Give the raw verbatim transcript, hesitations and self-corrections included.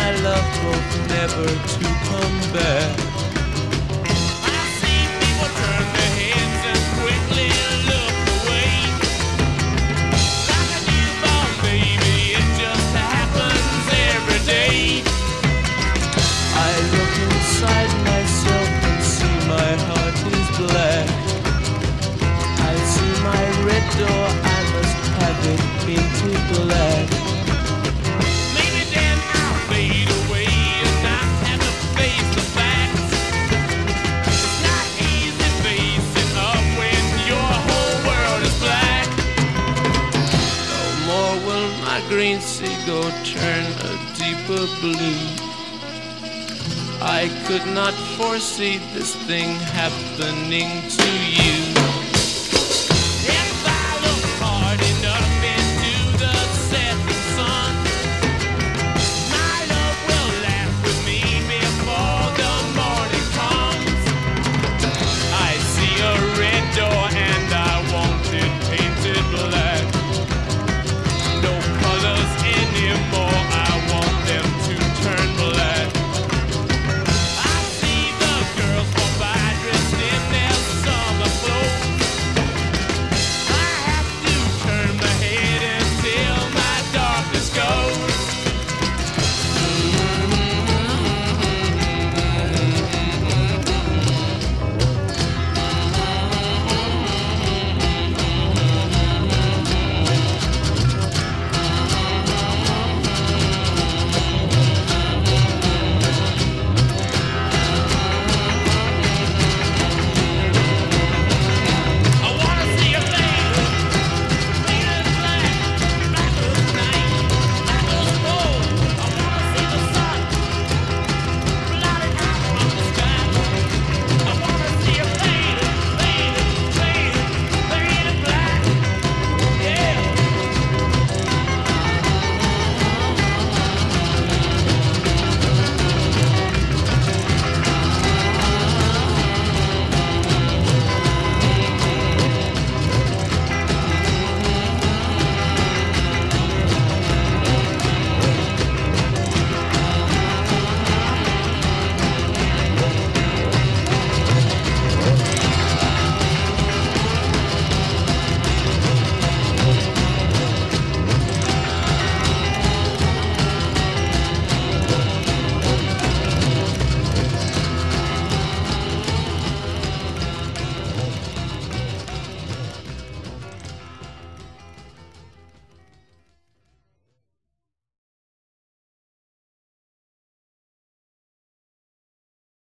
my love hope never to come back. I see people turn their heads and quickly look away. Like a newborn baby, it just happens every day. I look inside myself and see my heart is black. I see my red door, I must have it painted black. Maybe then I'll fade away and not have to face the facts. It's not easy facing up when your whole world is black. No more will my green seagull turn a deeper blue. I could not foresee this thing happening to you.